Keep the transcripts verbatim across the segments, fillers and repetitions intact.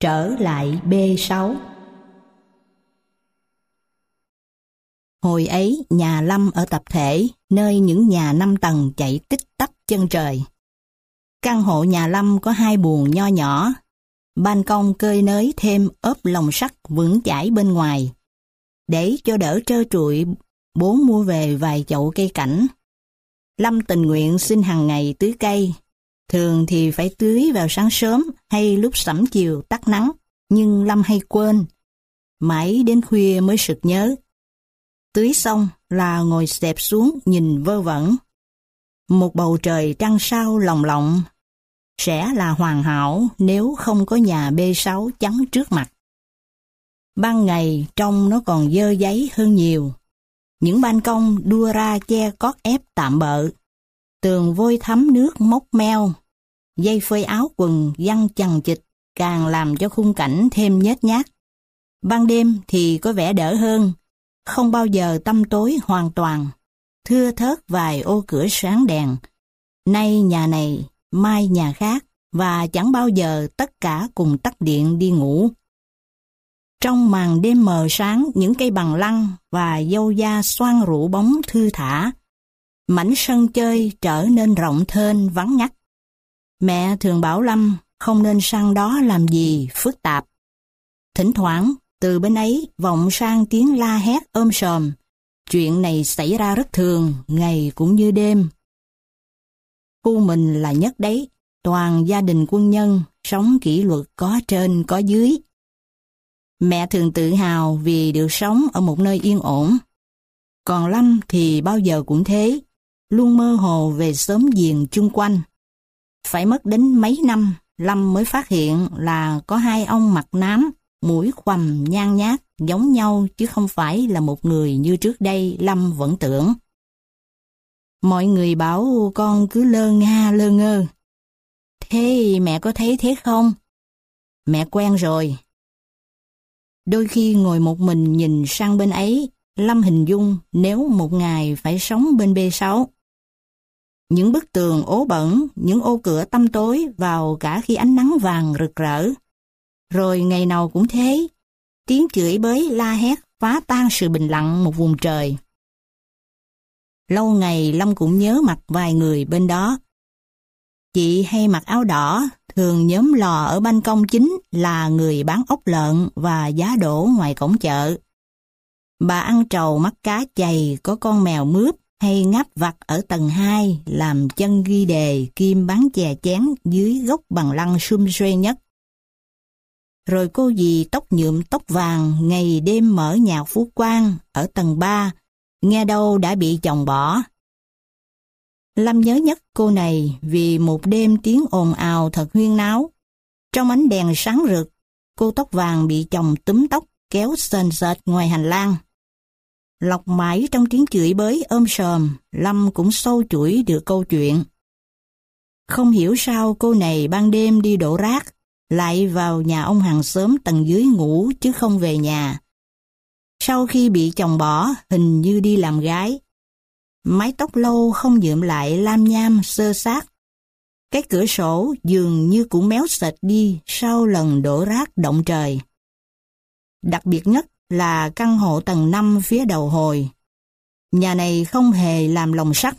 Trở lại B sáu. Hồi ấy nhà Lâm ở tập thể, nơi những nhà năm tầng chạy tích tắp chân trời. Căn hộ nhà Lâm có hai buồng nho nhỏ, ban công cơi nới thêm ốp lồng sắt vững chãi bên ngoài. Để cho đỡ trơ trụi, bố mua về vài chậu cây cảnh. Lâm tình nguyện xin hàng ngày tưới cây. Thường thì phải tưới vào sáng sớm hay lúc sẫm chiều tắt nắng, nhưng Lâm hay quên. Mãi đến khuya mới sực nhớ. Tưới xong là ngồi xẹp xuống nhìn vơ vẩn. Một bầu trời trăng sao lồng lộng sẽ là hoàn hảo nếu không có nhà B sáu chắn trước mặt. Ban ngày trông nó còn dơ giấy hơn nhiều. Những ban công đua ra che cót ép tạm bợ. Tường vôi thấm nước mốc meo. Dây phơi áo quần văng chằng chịt càng làm cho khung cảnh thêm nhếch nhác. Ban đêm thì có vẻ đỡ hơn. Không bao giờ tăm tối hoàn toàn. Thưa thớt vài ô cửa sáng đèn. Nay nhà này, mai nhà khác, và chẳng bao giờ tất cả cùng tắt điện đi ngủ. Trong màn đêm mờ sáng, những cây bằng lăng và dâu da xoan rủ bóng thư thả. Mảnh sân chơi trở nên rộng thênh vắng ngắt. Mẹ thường bảo Lâm không nên sang đó làm gì phức tạp. Thỉnh thoảng, từ bên ấy vọng sang tiếng la hét ôm sòm. Chuyện này xảy ra rất thường, ngày cũng như đêm. Khu mình là nhất đấy, toàn gia đình quân nhân, sống kỷ luật có trên có dưới. Mẹ thường tự hào vì được sống ở một nơi yên ổn. Còn Lâm thì bao giờ cũng thế, luôn mơ hồ về xóm giềng chung quanh. Phải mất đến mấy năm, Lâm mới phát hiện là có hai ông mặt nám, mũi khoằm nhan nhác, giống nhau chứ không phải là một người như trước đây Lâm vẫn tưởng. Mọi người bảo con cứ lơ nga lơ ngơ. Thế mẹ có thấy thế không? Mẹ quen rồi. Đôi khi ngồi một mình nhìn sang bên ấy, Lâm hình dung nếu một ngày phải sống bên B sáu. Những bức tường ố bẩn, những ô cửa tăm tối vào cả khi ánh nắng vàng rực rỡ. Rồi ngày nào cũng thế, tiếng chửi bới la hét phá tan sự bình lặng một vùng trời. Lâu ngày Lâm cũng nhớ mặt vài người bên đó. Chị hay mặc áo đỏ, thường nhóm lò ở ban công chính là người bán ốc lợn và giá đỗ ngoài cổng chợ. Bà ăn trầu mắt cá chày có con mèo mướp hay ngáp vặt ở tầng hai làm chân ghi đề kim bán chè chén dưới gốc bằng lăng sum suê nhất. Rồi cô dì tóc nhuộm tóc vàng ngày đêm mở nhạc Phú Quang ở tầng ba, nghe đâu đã bị chồng bỏ. Lâm nhớ nhất cô này vì một đêm tiếng ồn ào thật huyên náo. Trong ánh đèn sáng rực, cô tóc vàng bị chồng túm tóc kéo sền sệt ngoài hành lang. Lọc mãi trong tiếng chửi bới ôm sòm, Lâm cũng sâu chuỗi được câu chuyện. Không hiểu sao cô này ban đêm đi đổ rác, lại vào nhà ông hàng xóm tầng dưới ngủ chứ không về nhà. Sau khi bị chồng bỏ, hình như đi làm gái. Mái tóc lâu không nhuộm lại lam nham xơ xác. Cái cửa sổ dường như cũng méo sệt đi sau lần đổ rác động trời. Đặc biệt nhất là căn hộ tầng năm phía đầu hồi. Nhà này không hề làm lồng sắt.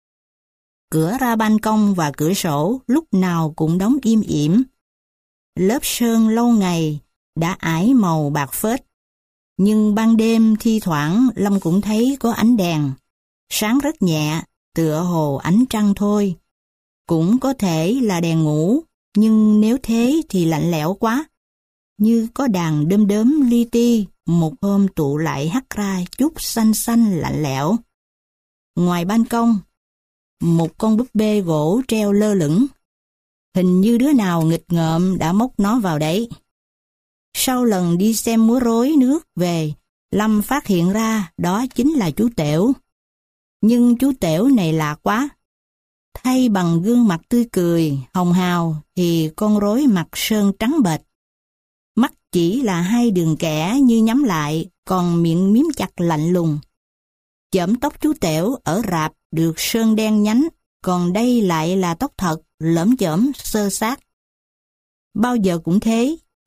Cửa ra ban công và cửa sổ lúc nào cũng đóng im ỉm. Lớp sơn lâu ngày đã ải màu bạc phết. Nhưng ban đêm thi thoảng Lâm cũng thấy có ánh đèn. Sáng rất nhẹ, tựa hồ ánh trăng thôi. Cũng có thể là đèn ngủ, nhưng nếu thế thì lạnh lẽo quá. Như có đàn đơm đớm li ti, một hôm tụ lại hắt ra chút xanh xanh lạnh lẽo. Ngoài ban công, một con búp bê gỗ treo lơ lửng. Hình như đứa nào nghịch ngợm đã móc nó vào đấy. Sau lần đi xem múa rối nước về, Lâm phát hiện ra đó chính là chú Tểu. Nhưng chú Tểu này lạ quá. Thay bằng gương mặt tươi cười, hồng hào thì con rối mặt sơn trắng bệch. Mắt chỉ là hai đường kẻ như nhắm lại, còn miệng miếm chặt lạnh lùng. Chõm tóc chú Tểu ở rạp được sơn đen nhánh, còn đây lại là tóc thật, lởm chởm, xơ xác. Bao giờ cũng thế,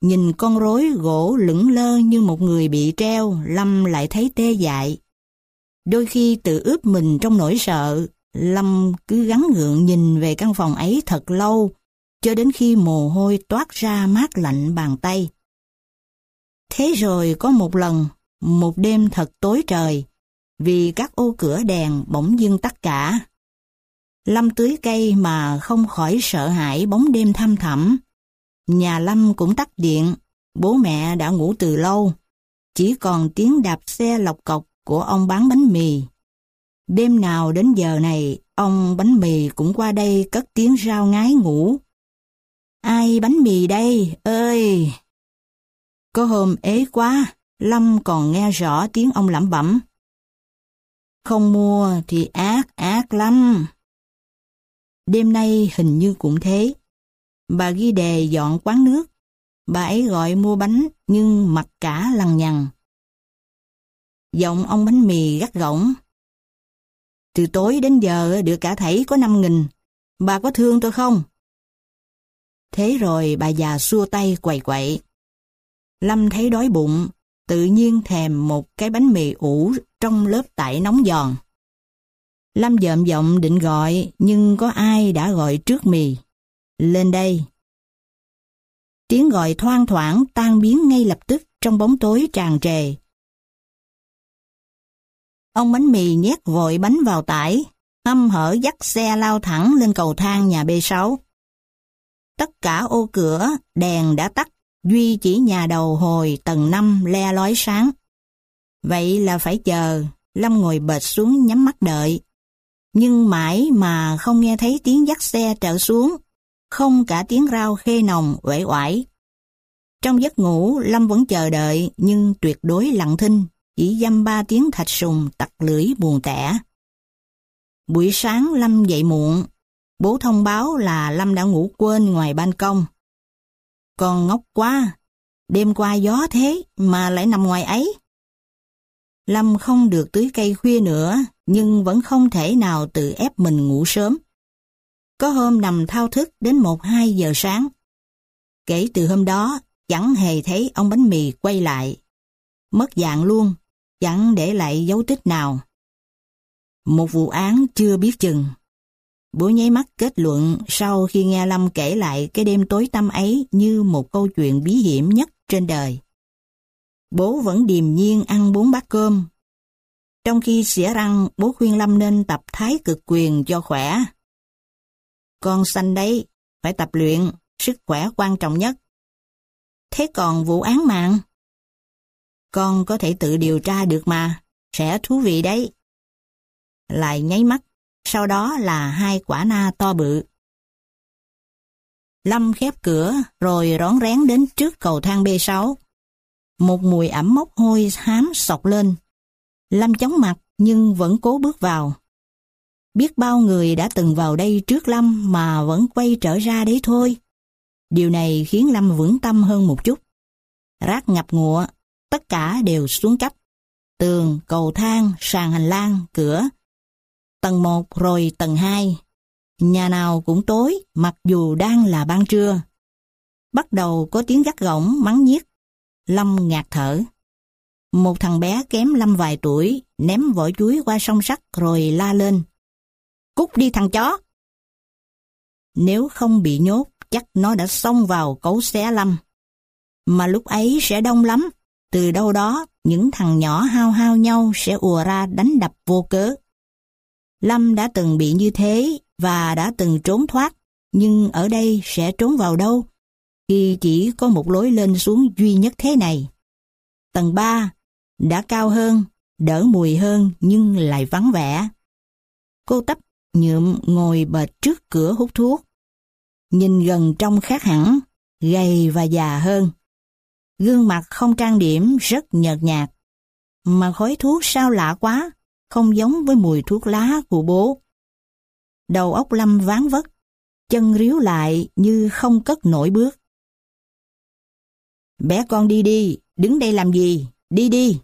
Nhìn con rối gỗ lững lơ như một người bị treo, Lâm lại thấy tê dại. Đôi khi tự ướp mình trong nỗi sợ, Lâm cứ gắng gượng nhìn về căn phòng ấy thật lâu, cho đến khi mồ hôi toát ra mát lạnh bàn tay. Thế rồi có một lần, một đêm thật tối trời, vì các ô cửa đèn bỗng dưng tắt cả. Lâm tưới cây mà không khỏi sợ hãi bóng đêm thăm thẳm. Nhà Lâm cũng tắt điện, bố mẹ đã ngủ từ lâu, chỉ còn tiếng đạp xe lộc cộc của ông bán bánh mì. Đêm nào đến giờ này, ông bánh mì cũng qua đây cất tiếng rao ngái ngủ. Ai bánh mì đây, ơi! Có hôm ế quá, Lâm còn nghe rõ tiếng ông lẩm bẩm. Không mua thì ác ác lắm. Đêm nay hình như cũng thế. Bà ghi đề dọn quán nước. Bà ấy gọi mua bánh nhưng mặc cả lằng nhằng. Giọng ông bánh mì gắt gỏng. Từ tối đến giờ được cả thảy có năm nghìn. Bà có thương tôi không? Thế rồi bà già xua tay quậy quậy. Lâm thấy đói bụng, tự nhiên thèm một cái bánh mì ủ trong lớp tải nóng giòn. Lâm dợm giọng định gọi, nhưng có ai đã gọi trước mì. Lên đây. Tiếng gọi thoang thoảng tan biến ngay lập tức trong bóng tối tràn trề. Ông bánh mì nhét vội bánh vào tải, hăm hở dắt xe lao thẳng lên cầu thang nhà B sáu. Tất cả ô cửa, đèn đã tắt, duy chỉ nhà đầu hồi tầng năm le lói sáng. Vậy là phải chờ, Lâm ngồi bệt xuống nhắm mắt đợi. Nhưng mãi mà không nghe thấy tiếng dắt xe trở xuống, không cả tiếng rao khê nồng uể oải. Trong giấc ngủ, Lâm vẫn chờ đợi nhưng tuyệt đối lặng thinh, chỉ dăm ba tiếng thạch sùng tặc lưỡi buồn tẻ. Buổi sáng Lâm dậy muộn, bố thông báo là Lâm đã ngủ quên ngoài ban công. Con ngốc quá, đêm qua gió thế mà lại nằm ngoài ấy. Lâm không được tưới cây khuya nữa, nhưng vẫn không thể nào tự ép mình ngủ sớm. Có hôm nằm thao thức đến một hai giờ sáng. Kể từ hôm đó, chẳng hề thấy ông bánh mì quay lại. Mất dạng luôn, chẳng để lại dấu tích nào. Một vụ án chưa biết chừng. Bố nháy mắt kết luận sau khi nghe Lâm kể lại cái đêm tối tăm ấy như một câu chuyện bí hiểm nhất trên đời. Bố vẫn điềm nhiên ăn bốn bát cơm. Trong khi xỉa răng, bố khuyên Lâm nên tập thái cực quyền cho khỏe. Con xanh đấy, phải tập luyện, sức khỏe quan trọng nhất. Thế còn vụ án mạng? Con có thể tự điều tra được mà, sẽ thú vị đấy. Lại nháy mắt, sau đó là hai quả na to bự. Lâm khép cửa rồi rón rén đến trước cầu thang B sáu. Một mùi ẩm mốc hôi hám xộc lên. Lâm chóng mặt nhưng vẫn cố bước vào. Biết bao người đã từng vào đây trước Lâm mà vẫn quay trở ra đấy thôi. Điều này khiến Lâm vững tâm hơn một chút. Rác ngập ngụa, tất cả đều xuống cấp. Tường, cầu thang, sàn hành lang, cửa. Tầng một rồi tầng hai. Nhà nào cũng tối mặc dù đang là ban trưa. Bắt đầu có tiếng gắt gỏng mắng nhiếc. Lâm ngạt thở. Một thằng bé kém Lâm vài tuổi ném vỏ chuối qua song sắt rồi la lên. Cút đi thằng chó! Nếu không bị nhốt, chắc nó đã xông vào cấu xé Lâm. Mà lúc ấy sẽ đông lắm. Từ đâu đó, những thằng nhỏ hao hao nhau sẽ ùa ra đánh đập vô cớ. Lâm đã từng bị như thế và đã từng trốn thoát, nhưng ở đây sẽ trốn vào đâu khi chỉ có một lối lên xuống duy nhất thế này. Tầng ba đã cao hơn, đỡ mùi hơn nhưng lại vắng vẻ. Cô Tấp nhuộm ngồi bệt trước cửa hút thuốc. Nhìn gần trông khác hẳn, gầy và già hơn. Gương mặt không trang điểm rất nhợt nhạt. Mà khói thuốc sao lạ quá, không giống với mùi thuốc lá của bố. Đầu óc Lâm ván vất, chân ríu lại như không cất nổi bước. Bé con đi đi, đứng đây làm gì, đi đi.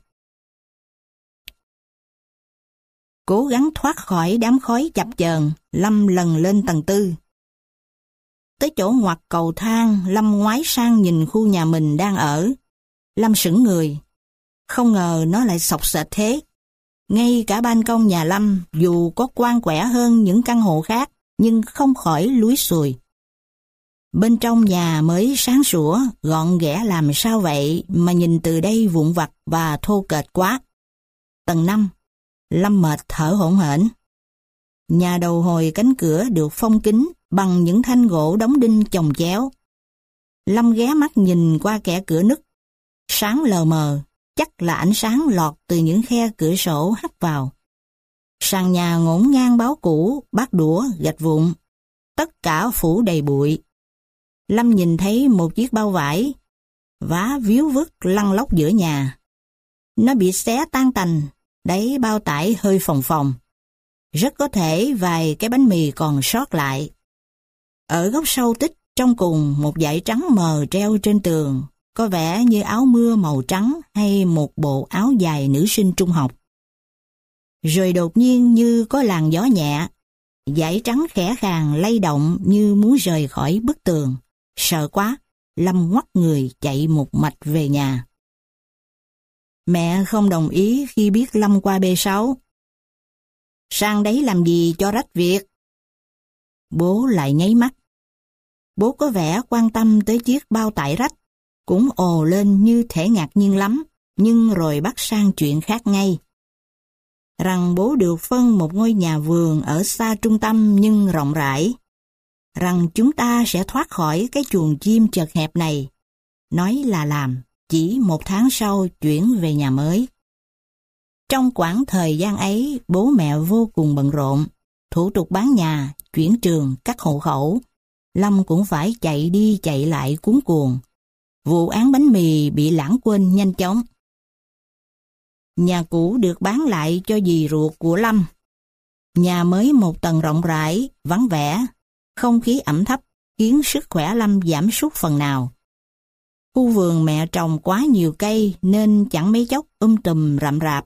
Cố gắng thoát khỏi đám khói chập chờn, Lâm lần lên tầng tư. tới chỗ ngoặt cầu thang, Lâm ngoái sang nhìn khu nhà mình đang ở. Lâm sững người. Không ngờ nó lại xộc xệch thế. Ngay cả ban công nhà Lâm, dù có quang quẻ hơn những căn hộ khác, nhưng không khỏi lúi xùi. Bên trong nhà mới sáng sủa, gọn ghẽ làm sao vậy mà nhìn từ đây vụn vặt và thô kệch quá. Tầng năm, Lâm mệt thở hổn hển. Nhà đầu hồi cánh cửa được phong kín bằng những thanh gỗ đóng đinh chồng chéo. Lâm ghé mắt nhìn qua kẽ cửa nứt. Sáng lờ mờ, chắc là ánh sáng lọt từ những khe cửa sổ hắt vào. Sàn nhà ngổn ngang báo cũ, bát đũa, gạch vụn. Tất cả phủ đầy bụi. Lâm nhìn thấy một chiếc bao vải, vá víu vứt lăn lóc giữa nhà. Nó bị xé tan tành, đáy bao tải hơi phồng phồng. Rất có thể vài cái bánh mì còn sót lại. Ở góc sâu tích, trong cùng một dải trắng mờ treo trên tường, có vẻ như áo mưa màu trắng hay một bộ áo dài nữ sinh trung học. Rồi đột nhiên như có làn gió nhẹ, dải trắng khẽ khàng lay động như muốn rời khỏi bức tường. Sợ quá, Lâm ngoắt người chạy một mạch về nhà. Mẹ không đồng ý khi biết Lâm qua bê sáu. Sang đấy làm gì cho rách việc? Bố lại nháy mắt. Bố có vẻ quan tâm tới chiếc bao tải rách, cũng ồ lên như thể ngạc nhiên lắm, nhưng rồi bắt sang chuyện khác ngay. Rằng bố được phân một ngôi nhà vườn ở xa trung tâm nhưng rộng rãi. Rằng chúng ta sẽ thoát khỏi cái chuồng chim chật hẹp này. Nói là làm, chỉ một tháng sau chuyển về nhà mới. Trong quãng thời gian ấy, bố mẹ vô cùng bận rộn. Thủ tục bán nhà, chuyển trường, cắt hộ khẩu. Lâm cũng phải chạy đi chạy lại cuống cuồng. Vụ án bánh mì bị lãng quên nhanh chóng. Nhà cũ được bán lại cho dì ruột của Lâm. Nhà mới một tầng rộng rãi, vắng vẻ. Không khí ẩm thấp khiến sức khỏe Lâm giảm sút phần nào. Khu vườn mẹ trồng quá nhiều cây nên chẳng mấy chốc um tùm rậm rạp.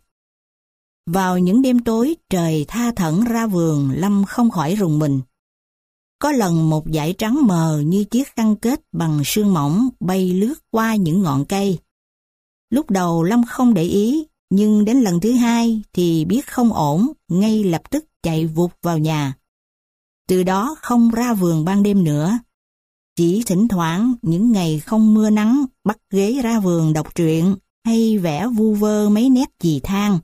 Vào những đêm tối trời tha thẩn ra vườn, Lâm không khỏi rùng mình. Có lần một dải trắng mờ như chiếc khăn kết bằng sương mỏng bay lướt qua những ngọn cây. Lúc đầu Lâm không để ý, nhưng đến lần thứ hai thì biết không ổn, ngay lập tức chạy vụt vào nhà. Từ đó không ra vườn ban đêm nữa. Chỉ thỉnh thoảng những ngày không mưa nắng bắt ghế ra vườn đọc truyện hay vẽ vu vơ mấy nét chì than.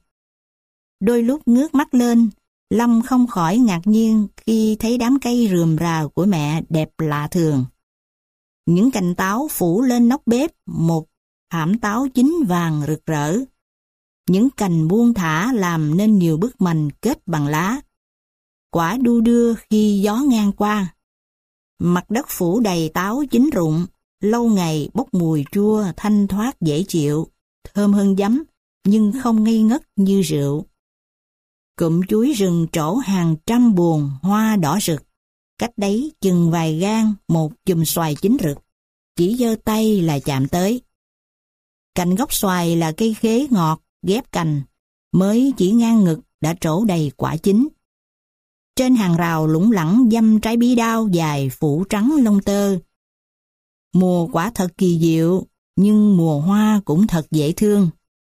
Đôi lúc ngước mắt lên, Lâm không khỏi ngạc nhiên khi thấy đám cây rườm rà của mẹ đẹp lạ thường. Những cành táo phủ lên nóc bếp một thảm táo chín vàng rực rỡ. Những cành buông thả làm nên nhiều bức mành kết bằng lá. Quả đu đưa khi gió ngang qua. Mặt đất phủ đầy táo chín rụng, lâu ngày bốc mùi chua thanh thoát dễ chịu, thơm hơn giấm, nhưng không ngây ngất như rượu. Cụm chuối rừng trổ hàng trăm buồng hoa đỏ rực, cách đấy chừng vài gang một chùm xoài chín rực, chỉ giơ tay là chạm tới. Cạnh gốc xoài là cây khế ngọt, ghép cành, mới chỉ ngang ngực đã trổ đầy quả chín. Trên hàng rào lủng lẳng dăm trái bí đao dài phủ trắng lông tơ. Mùa quả thật kỳ diệu, nhưng mùa hoa cũng thật dễ thương.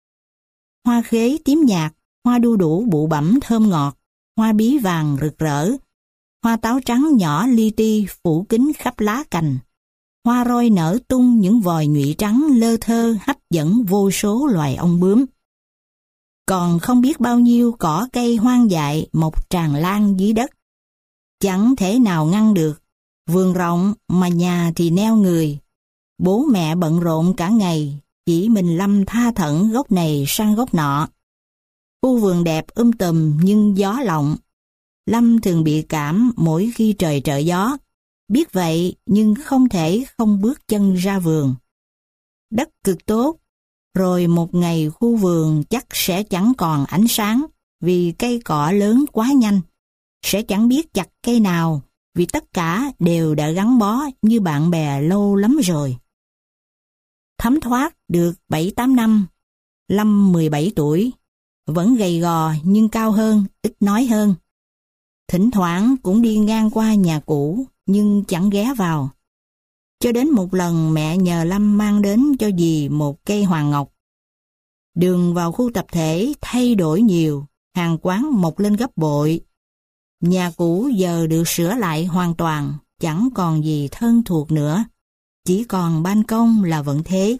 Hoa khế tím nhạt, hoa đu đủ bụ bẫm thơm ngọt, hoa bí vàng rực rỡ, hoa táo trắng nhỏ li ti phủ kín khắp lá cành, hoa roi nở tung những vòi nhụy trắng lơ thơ hấp dẫn vô số loài ong bướm. Còn không biết bao nhiêu cỏ cây hoang dại mọc tràn lan dưới đất. Chẳng thể nào ngăn được, vườn rộng mà nhà thì neo người. Bố mẹ bận rộn cả ngày, chỉ mình Lâm tha thẩn gốc này sang gốc nọ. Khu vườn đẹp um tùm nhưng gió lộng. Lâm thường bị cảm mỗi khi trời trở gió. Biết vậy nhưng không thể không bước chân ra vườn. Đất cực tốt, rồi một ngày khu vườn chắc sẽ chẳng còn ánh sáng vì cây cỏ lớn quá nhanh. Sẽ chẳng biết chặt cây nào vì tất cả đều đã gắn bó như bạn bè lâu lắm rồi. Thấm thoát được bảy tám năm, Lâm mười bảy tuổi, vẫn gầy gò nhưng cao hơn, ít nói hơn. Thỉnh thoảng cũng đi ngang qua nhà cũ, nhưng chẳng ghé vào. Cho đến một lần mẹ nhờ Lâm mang đến cho dì một cây hoàng ngọc. Đường vào khu tập thể thay đổi nhiều, hàng quán mọc lên gấp bội. Nhà cũ giờ được sửa lại hoàn toàn, chẳng còn gì thân thuộc nữa. Chỉ còn ban công là vẫn thế.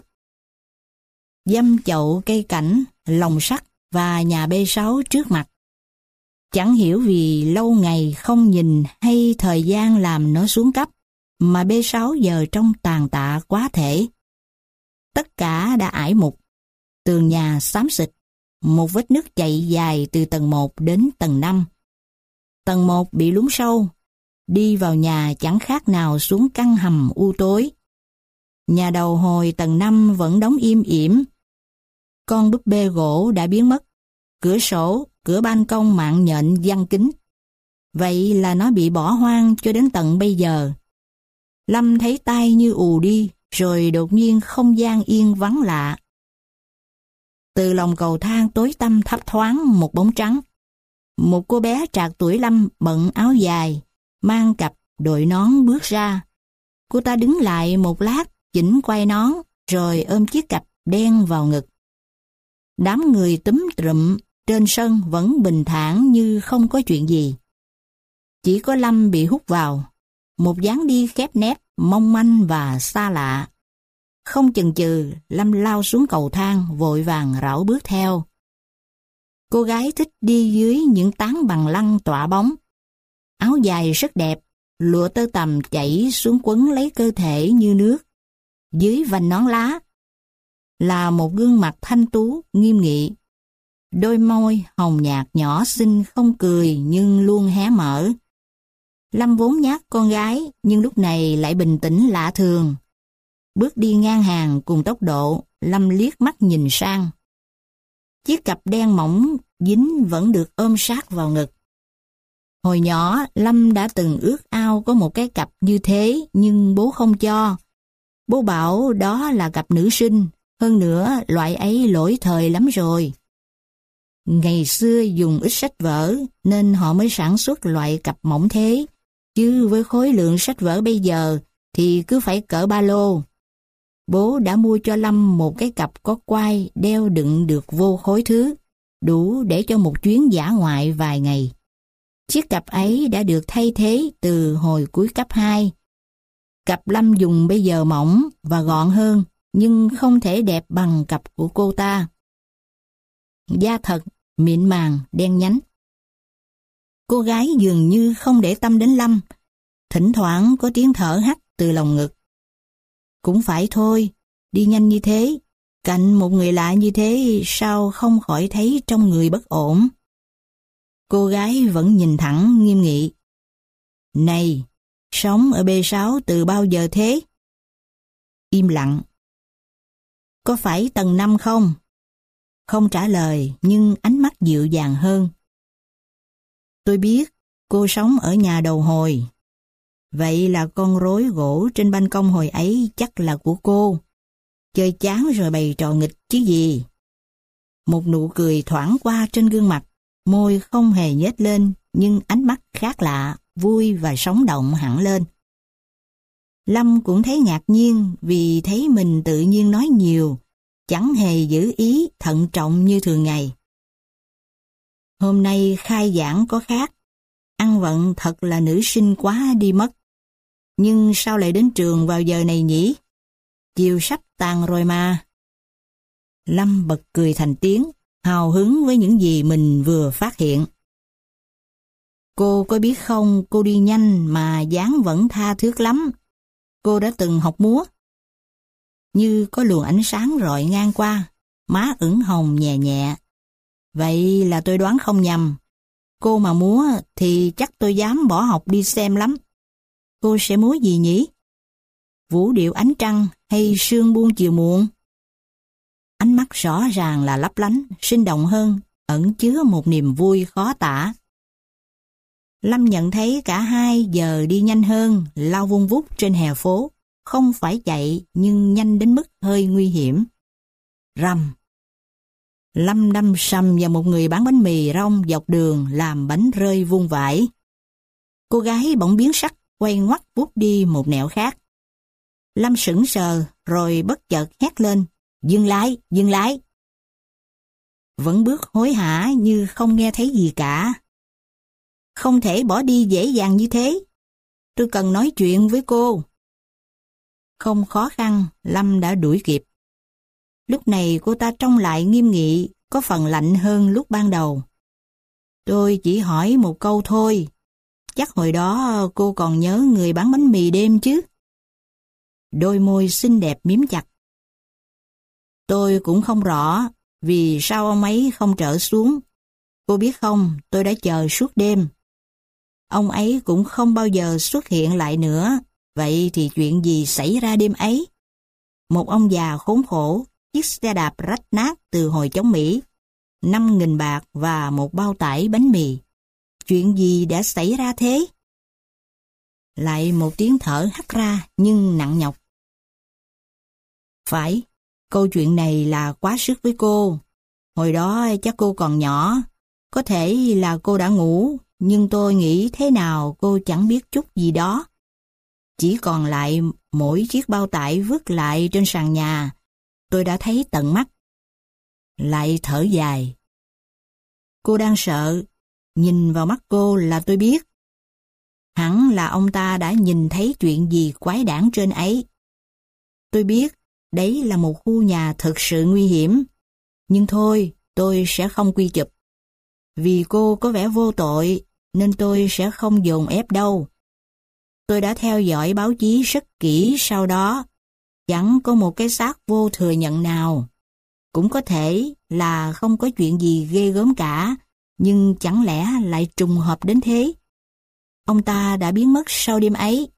Dăm chậu cây cảnh, lồng sắt và nhà B sáu trước mặt. Chẳng hiểu vì lâu ngày không nhìn hay thời gian làm nó xuống cấp, mà B sáu giờ trông tàn tạ quá thể. Tất cả đã ải mục, tường nhà xám xịt, một vết nứt chạy dài từ tầng một đến tầng năm. Tầng một bị lún sâu, đi vào nhà chẳng khác nào xuống căn hầm u tối. Nhà đầu hồi tầng năm vẫn đóng im ỉm. Con búp bê gỗ đã biến mất, cửa sổ, cửa ban công mạng nhện giăng kín. Vậy là nó bị bỏ hoang cho đến tận bây giờ. Lâm thấy tai như ù đi, rồi đột nhiên không gian yên vắng lạ. Từ lòng cầu thang tối tăm thấp thoáng một bóng trắng. Một cô bé trạc tuổi Lâm bận áo dài, mang cặp đội nón bước ra. Cô ta đứng lại một lát, chỉnh quay nón, rồi ôm chiếc cặp đen vào ngực. Đám người túm tụm trên sân vẫn bình thản như không có chuyện gì. Chỉ có Lâm bị hút vào, một dáng đi khép nép, mong manh và xa lạ. Không chần chừ, Lâm lao xuống cầu thang, vội vàng rảo bước theo. Cô gái thích đi dưới những tán bằng lăng tỏa bóng. Áo dài rất đẹp, lụa tơ tằm chảy xuống quấn lấy cơ thể như nước. Dưới vành nón lá là một gương mặt thanh tú, nghiêm nghị. Đôi môi hồng nhạt nhỏ xinh không cười nhưng luôn hé mở. Lâm vốn nhát con gái nhưng lúc này lại bình tĩnh lạ thường. Bước đi ngang hàng cùng tốc độ, Lâm liếc mắt nhìn sang. Chiếc cặp đen mỏng dính vẫn được ôm sát vào ngực. Hồi nhỏ, Lâm đã từng ước ao có một cái cặp như thế nhưng bố không cho. Bố bảo đó là cặp nữ sinh, hơn nữa loại ấy lỗi thời lắm rồi. Ngày xưa dùng ít sách vở nên họ mới sản xuất loại cặp mỏng thế, chứ với khối lượng sách vở bây giờ thì cứ phải cỡ ba lô. Bố đã mua cho Lâm một cái cặp có quai đeo đựng được vô khối thứ, đủ để cho một chuyến dã ngoại vài ngày. Chiếc cặp ấy đã được thay thế từ hồi cuối cấp hai. Cặp Lâm dùng bây giờ mỏng và gọn hơn, nhưng không thể đẹp bằng cặp của cô ta. Da thật, mịn màng, đen nhánh. Cô gái dường như không để tâm đến Lâm, thỉnh thoảng có tiếng thở hắt từ lòng ngực. Cũng phải thôi, đi nhanh như thế, cạnh một người lạ như thế sao không khỏi thấy trong người bất ổn. Cô gái vẫn nhìn thẳng nghiêm nghị. Này, sống ở B sáu từ bao giờ thế? Im lặng. Có phải tầng năm không? Không trả lời nhưng ánh mắt dịu dàng hơn. Tôi biết, cô sống ở nhà đầu hồi. Vậy là con rối gỗ trên ban công hồi ấy chắc là của cô. Chơi chán rồi bày trò nghịch chứ gì. Một nụ cười thoảng qua trên gương mặt, môi không hề nhếch lên, nhưng ánh mắt khác lạ, vui và sống động hẳn lên. Lâm cũng thấy ngạc nhiên vì thấy mình tự nhiên nói nhiều, chẳng hề giữ ý thận trọng như thường ngày. Hôm nay khai giảng có khác, ăn vận thật là nữ sinh quá đi mất. Nhưng sao lại đến trường vào giờ này nhỉ? Chiều sắp tàn rồi mà. Lâm bật cười thành tiếng, hào hứng với những gì mình vừa phát hiện. Cô có biết không, cô đi nhanh mà dáng vẫn tha thướt lắm. Cô đã từng học múa. Như có luồng ánh sáng rọi ngang qua, má ửng hồng nhẹ nhẹ. Vậy là tôi đoán không nhầm. Cô mà múa thì chắc tôi dám bỏ học đi xem lắm. Cô sẽ múa gì nhỉ? Vũ điệu ánh trăng hay sương buông chiều muộn? Ánh mắt rõ ràng là lấp lánh, sinh động hơn, ẩn chứa một niềm vui khó tả. Lâm nhận thấy cả hai giờ đi nhanh hơn, lao vun vút trên hè phố, không phải chạy nhưng nhanh đến mức hơi nguy hiểm. Rầm. Lâm đâm sầm vào một người bán bánh mì rong dọc đường làm bánh rơi vung vãi. Cô gái bỗng biến sắc, quay ngoắt bút đi một nẻo khác. Lâm sững sờ rồi bất chợt hét lên, dừng lại, dừng lại. Vẫn bước hối hả như không nghe thấy gì cả. Không thể bỏ đi dễ dàng như thế. Tôi cần nói chuyện với cô. Không khó khăn, Lâm đã đuổi kịp. Lúc này cô ta trông lại nghiêm nghị, có phần lạnh hơn lúc ban đầu. Tôi chỉ hỏi một câu thôi. Chắc hồi đó cô còn nhớ người bán bánh mì đêm chứ? Đôi môi xinh đẹp mím chặt. Tôi cũng không rõ vì sao ông ấy không trở xuống. Cô biết không, tôi đã chờ suốt đêm. Ông ấy cũng không bao giờ xuất hiện lại nữa. Vậy thì chuyện gì xảy ra đêm ấy? Một ông già khốn khổ, chiếc xe đạp rách nát từ hồi chống Mỹ, năm nghìn bạc và một bao tải bánh mì. Chuyện gì đã xảy ra thế? Lại một tiếng thở hắt ra nhưng nặng nhọc. Phải, câu chuyện này là quá sức với cô. Hồi đó chắc cô còn nhỏ. Có thể là cô đã ngủ, nhưng tôi nghĩ thế nào cô chẳng biết chút gì đó. Chỉ còn lại mỗi chiếc bao tải vứt lại trên sàn nhà, tôi đã thấy tận mắt. Lại thở dài. Cô đang sợ, nhìn vào mắt cô là tôi biết. Hẳn là ông ta đã nhìn thấy chuyện gì quái đản trên ấy. Tôi biết, đấy là một khu nhà thực sự nguy hiểm. Nhưng thôi, tôi sẽ không quy chụp. Vì cô có vẻ vô tội, nên tôi sẽ không dồn ép đâu. Tôi đã theo dõi báo chí rất kỹ sau đó. Chẳng có một cái xác vô thừa nhận nào. Cũng có thể là không có chuyện gì ghê gớm cả, nhưng chẳng lẽ lại trùng hợp đến thế? Ông ta đã biến mất sau đêm ấy.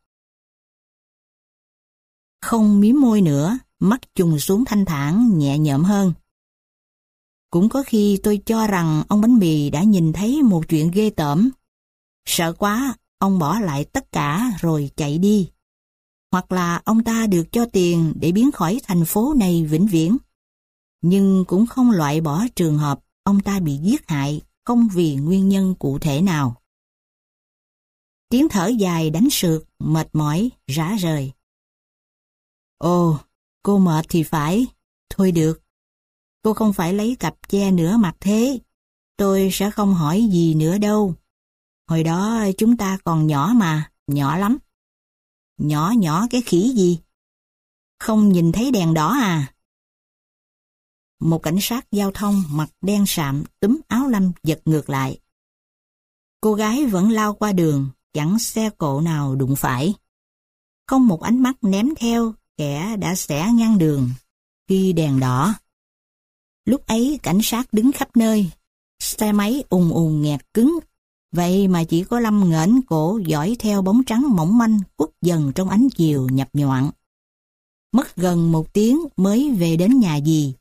Không mím môi nữa, mắt trùng xuống thanh thản nhẹ nhõm hơn. Cũng có khi tôi cho rằng ông bánh mì đã nhìn thấy một chuyện ghê tởm. Sợ quá, ông bỏ lại tất cả rồi chạy đi. Hoặc là ông ta được cho tiền để biến khỏi thành phố này vĩnh viễn. Nhưng cũng không loại bỏ trường hợp ông ta bị giết hại không vì nguyên nhân cụ thể nào. Tiếng thở dài đánh sượt, mệt mỏi, rã rời. Ồ, cô mệt thì phải. Thôi được. Cô không phải lấy cặp che nửa mặt thế. Tôi sẽ không hỏi gì nữa đâu. Hồi đó chúng ta còn nhỏ mà, nhỏ lắm. Nhỏ nhỏ cái khỉ gì? Không nhìn thấy đèn đỏ à? Một cảnh sát giao thông mặt đen sạm túm áo Lâm giật ngược lại. Cô gái vẫn lao qua đường, chẳng xe cộ nào đụng phải. Không một ánh mắt ném theo kẻ đã xẻ ngăn đường khi đèn đỏ. Lúc ấy cảnh sát đứng khắp nơi, xe máy ùn ùn nghẹt cứng. Vậy mà chỉ có Lâm nghển cổ dõi theo bóng trắng mỏng manh khuất dần trong ánh chiều nhập nhoạng. Mất gần một tiếng mới về đến nhà dì.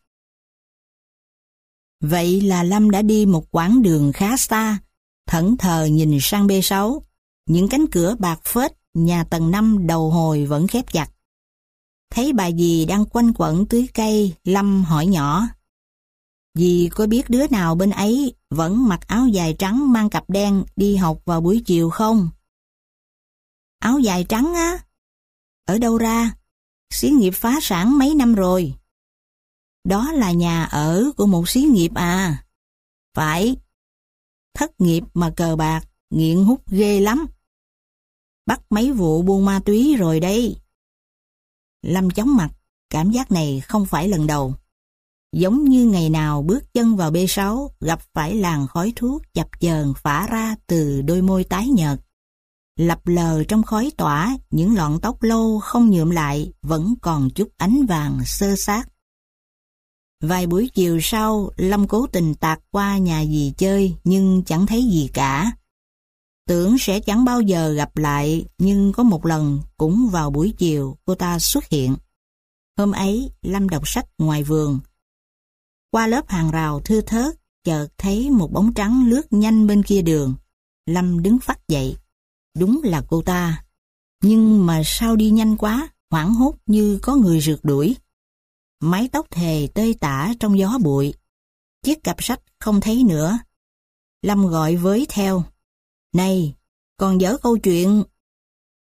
Vậy là Lâm đã đi một quãng đường khá xa, thẫn thờ nhìn sang bê sáu. Những cánh cửa bạc phết nhà tầng năm đầu hồi vẫn khép chặt. Thấy bà dì đang quanh quẩn tưới cây, Lâm hỏi nhỏ. Dì có biết đứa nào bên ấy vẫn mặc áo dài trắng mang cặp đen đi học vào buổi chiều không? Áo dài trắng á? Ở đâu ra? Xí nghiệp phá sản mấy năm rồi. Đó là nhà ở của một xí nghiệp à? Phải. Thất nghiệp mà cờ bạc, nghiện hút ghê lắm. Bắt mấy vụ buôn ma túy rồi đây. Lâm chóng mặt, cảm giác này không phải lần đầu. Giống như ngày nào bước chân vào bê sáu gặp phải làn khói thuốc chập chờn phả ra từ đôi môi tái nhợt. Lập lờ trong khói tỏa, những lọn tóc lâu không nhuộm lại vẫn còn chút ánh vàng xơ xác. Vài buổi chiều sau, Lâm cố tình tạt qua nhà dì chơi nhưng chẳng thấy gì cả. Tưởng sẽ chẳng bao giờ gặp lại, nhưng có một lần cũng vào buổi chiều cô ta xuất hiện. Hôm ấy, Lâm đọc sách ngoài vườn. Qua lớp hàng rào thưa thớt, chợt thấy một bóng trắng lướt nhanh bên kia đường. Lâm đứng phắt dậy. Đúng là cô ta. Nhưng mà sao đi nhanh quá, hoảng hốt như có người rượt đuổi. Mái tóc thề tơi tả trong gió bụi. Chiếc cặp sách không thấy nữa. Lâm gọi với theo. Này, còn dở câu chuyện.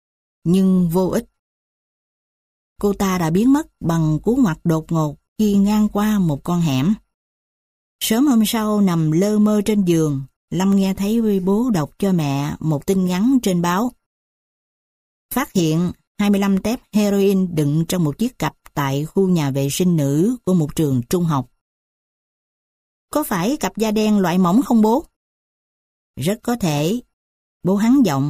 nhưng vô ích. Cô ta đã biến mất bằng cú ngoặt đột ngột khi ngang qua một con hẻm. Sớm hôm sau nằm lơ mơ trên giường, Lâm nghe thấy bố đọc cho mẹ một tin ngắn trên báo. Phát hiện hai mươi lăm tép heroin đựng trong một chiếc cặp tại khu nhà vệ sinh nữ của một trường trung học. Có phải cặp da đen loại mỏng không bố? Rất có thể. Bố hắn giọng.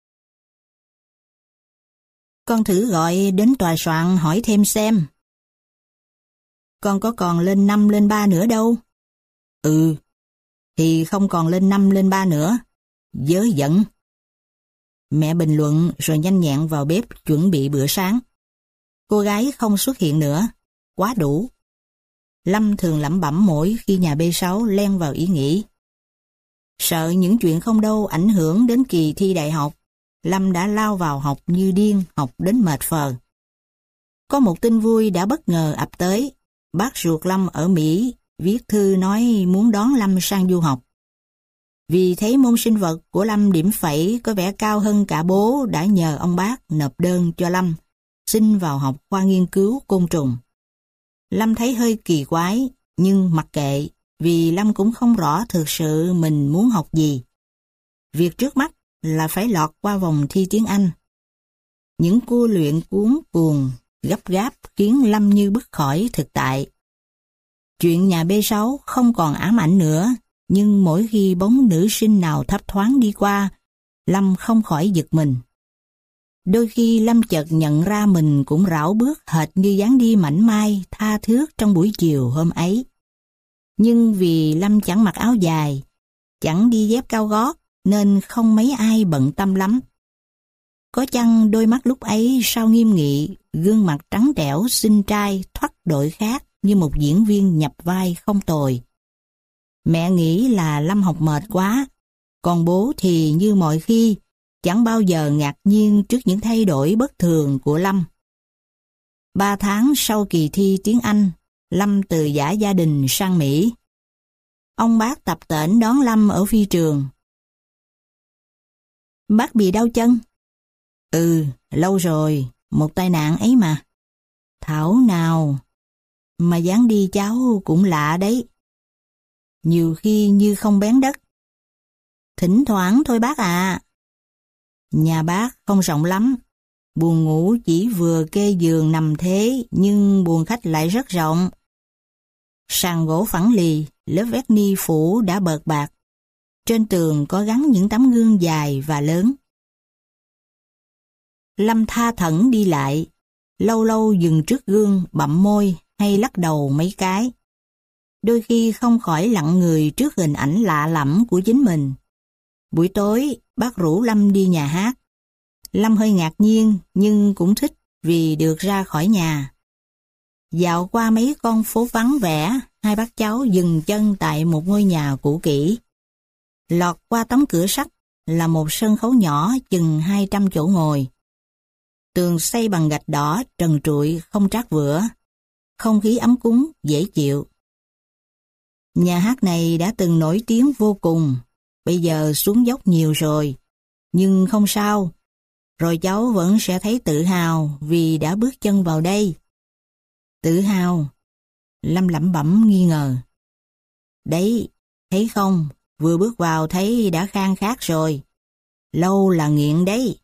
Con thử gọi đến tòa soạn hỏi thêm xem. Con có còn lên năm lên ba nữa đâu. Ừ, thì không còn lên năm lên ba nữa. Dớ dẫn. Mẹ bình luận rồi nhanh nhẹn vào bếp chuẩn bị bữa sáng. Cô gái không xuất hiện nữa. Quá đủ. Lâm thường lẩm bẩm mỗi khi nhà bê sáu len vào ý nghĩ. Sợ những chuyện không đâu ảnh hưởng đến kỳ thi đại học, Lâm đã lao vào học như điên, học đến mệt phờ. Có một tin vui đã bất ngờ ập tới. Bác ruột Lâm ở Mỹ viết thư nói muốn đón Lâm sang du học. Vì thấy môn sinh vật của Lâm điểm phẩy có vẻ cao hơn cả bố, đã nhờ ông bác nộp đơn cho Lâm xin vào học khoa nghiên cứu côn trùng. Lâm thấy hơi kỳ quái, nhưng mặc kệ, vì Lâm cũng không rõ thực sự mình muốn học gì. Việc trước mắt là phải lọt qua vòng thi tiếng Anh. Những cua luyện cuống cuồng, gấp gáp khiến Lâm như bứt khỏi thực tại. Chuyện nhà bê sáu không còn ám ảnh nữa, nhưng mỗi khi bóng nữ sinh nào thấp thoáng đi qua, Lâm không khỏi giật mình. Đôi khi Lâm chợt nhận ra mình cũng rảo bước hệt như dáng đi mảnh mai, tha thướt trong buổi chiều hôm ấy. Nhưng vì Lâm chẳng mặc áo dài, chẳng đi dép cao gót, nên không mấy ai bận tâm lắm. Có chăng đôi mắt lúc ấy sao nghiêm nghị, gương mặt trắng trẻo, xinh trai, thoát đội khác như một diễn viên nhập vai không tồi. Mẹ nghĩ là Lâm học mệt quá, còn bố thì như mọi khi, chẳng bao giờ ngạc nhiên trước những thay đổi bất thường của Lâm. Ba tháng sau kỳ thi tiếng Anh, Lâm từ giã gia đình sang Mỹ. Ông bác tập tễnh đón Lâm ở phi trường. Bác bị đau chân? Ừ, lâu rồi, một tai nạn ấy mà. Thảo nào, mà dáng đi cháu cũng lạ đấy. Nhiều khi như không bén đất. Thỉnh thoảng thôi bác ạ. Nhà bác không rộng lắm. Buồng ngủ chỉ vừa kê giường nằm thế, nhưng buồng khách lại rất rộng. Sàn gỗ phẳng lì, lớp vét ni phủ đã bợt bạc. Trên tường có gắn những tấm gương dài và lớn. Lâm tha thẩn đi lại, lâu lâu dừng trước gương bặm môi hay lắc đầu mấy cái. Đôi khi không khỏi lặng người trước hình ảnh lạ lẫm của chính mình. Buổi tối, bác rủ Lâm đi nhà hát. Lâm hơi ngạc nhiên nhưng cũng thích vì được ra khỏi nhà. Dạo qua mấy con phố vắng vẻ, hai bác cháu dừng chân tại một ngôi nhà cũ kỹ. Lọt qua tấm cửa sắt là một sân khấu nhỏ chừng hai trăm chỗ ngồi. Tường xây bằng gạch đỏ trần trụi không trát vữa. Không khí ấm cúng, dễ chịu. Nhà hát này đã từng nổi tiếng vô cùng, bây giờ xuống dốc nhiều rồi. Nhưng không sao, rồi cháu vẫn sẽ thấy tự hào vì đã bước chân vào đây. Tự hào? Lâm lẩm bẩm nghi ngờ. Đấy, thấy không, vừa bước vào thấy đã khang khát rồi. Lâu là nghiện đấy.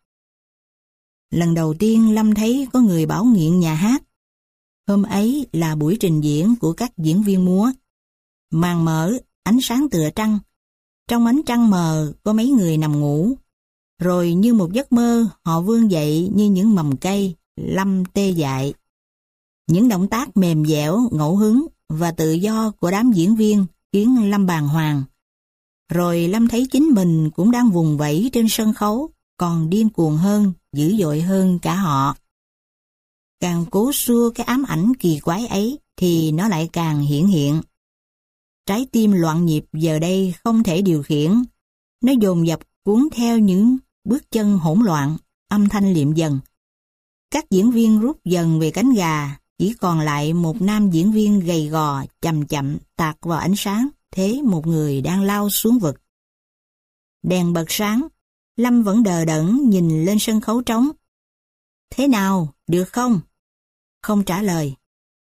Lần đầu tiên Lâm thấy có người bảo nghiện nhà hát. Hôm ấy là buổi trình diễn của các diễn viên múa. Màn mở, ánh sáng tựa trăng. Trong ánh trăng mờ có mấy người nằm ngủ. Rồi như một giấc mơ, họ vươn dậy như những mầm cây, Lâm tê dại. Những động tác mềm dẻo, ngẫu hứng và tự do của đám diễn viên khiến Lâm bàng hoàng. Rồi Lâm thấy chính mình cũng đang vùng vẫy trên sân khấu, còn điên cuồng hơn, dữ dội hơn cả họ. Càng cố xua cái ám ảnh kỳ quái ấy thì nó lại càng hiển hiện. Trái tim loạn nhịp giờ đây không thể điều khiển. Nó dồn dập cuốn theo những bước chân hỗn loạn, âm thanh liệm dần. Các diễn viên rút dần về cánh gà, chỉ còn lại một nam diễn viên gầy gò, chậm chậm tạt vào ánh sáng, thế một người đang lao xuống vực. Đèn bật sáng, Lâm vẫn đờ đẫn nhìn lên sân khấu trống. Thế nào, được không? Không trả lời.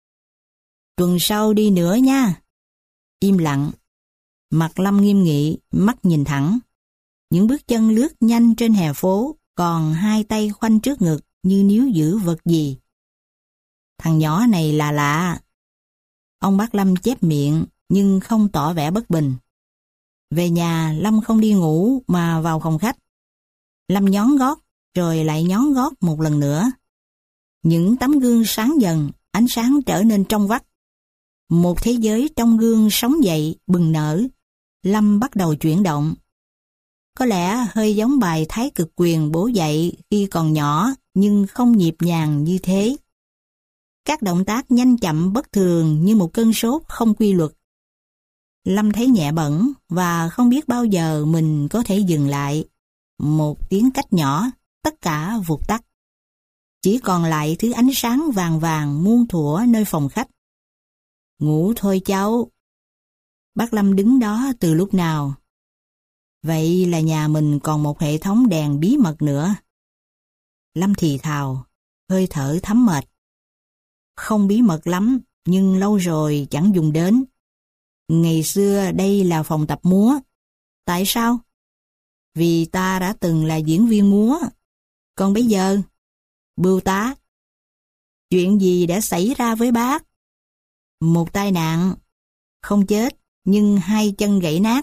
Tuần sau đi nữa nha. Im lặng. Mặt Lâm nghiêm nghị, mắt nhìn thẳng. Những bước chân lướt nhanh trên hè phố, còn hai tay khoanh trước ngực như níu giữ vật gì. Thằng nhỏ này là lạ. Ông bác Lâm chép miệng nhưng không tỏ vẻ bất bình. Về nhà Lâm không đi ngủ mà vào phòng khách. Lâm nhón gót rồi lại nhón gót một lần nữa. Những tấm gương sáng dần, ánh sáng trở nên trong vắt. Một thế giới trong gương sống dậy, bừng nở. Lâm bắt đầu chuyển động. Có lẽ hơi giống bài Thái Cực Quyền bố dạy khi còn nhỏ nhưng không nhịp nhàng như thế. Các động tác nhanh chậm bất thường như một cơn sốt không quy luật. Lâm thấy nhẹ bẫng và không biết bao giờ mình có thể dừng lại. Một tiếng cách nhỏ, tất cả vụt tắt. Chỉ còn lại thứ ánh sáng vàng vàng muôn thuở nơi phòng khách. Ngủ thôi cháu. Bác Lâm đứng đó từ lúc nào? Vậy là nhà mình còn một hệ thống đèn bí mật nữa. Lâm thì thào, hơi thở thấm mệt. Không bí mật lắm, nhưng lâu rồi chẳng dùng đến. Ngày xưa đây là phòng tập múa. Tại sao? Vì ta đã từng là diễn viên múa. Còn bây giờ? Bưu tá. Chuyện gì đã xảy ra với bác? Một tai nạn. Không chết, nhưng hai chân gãy nát.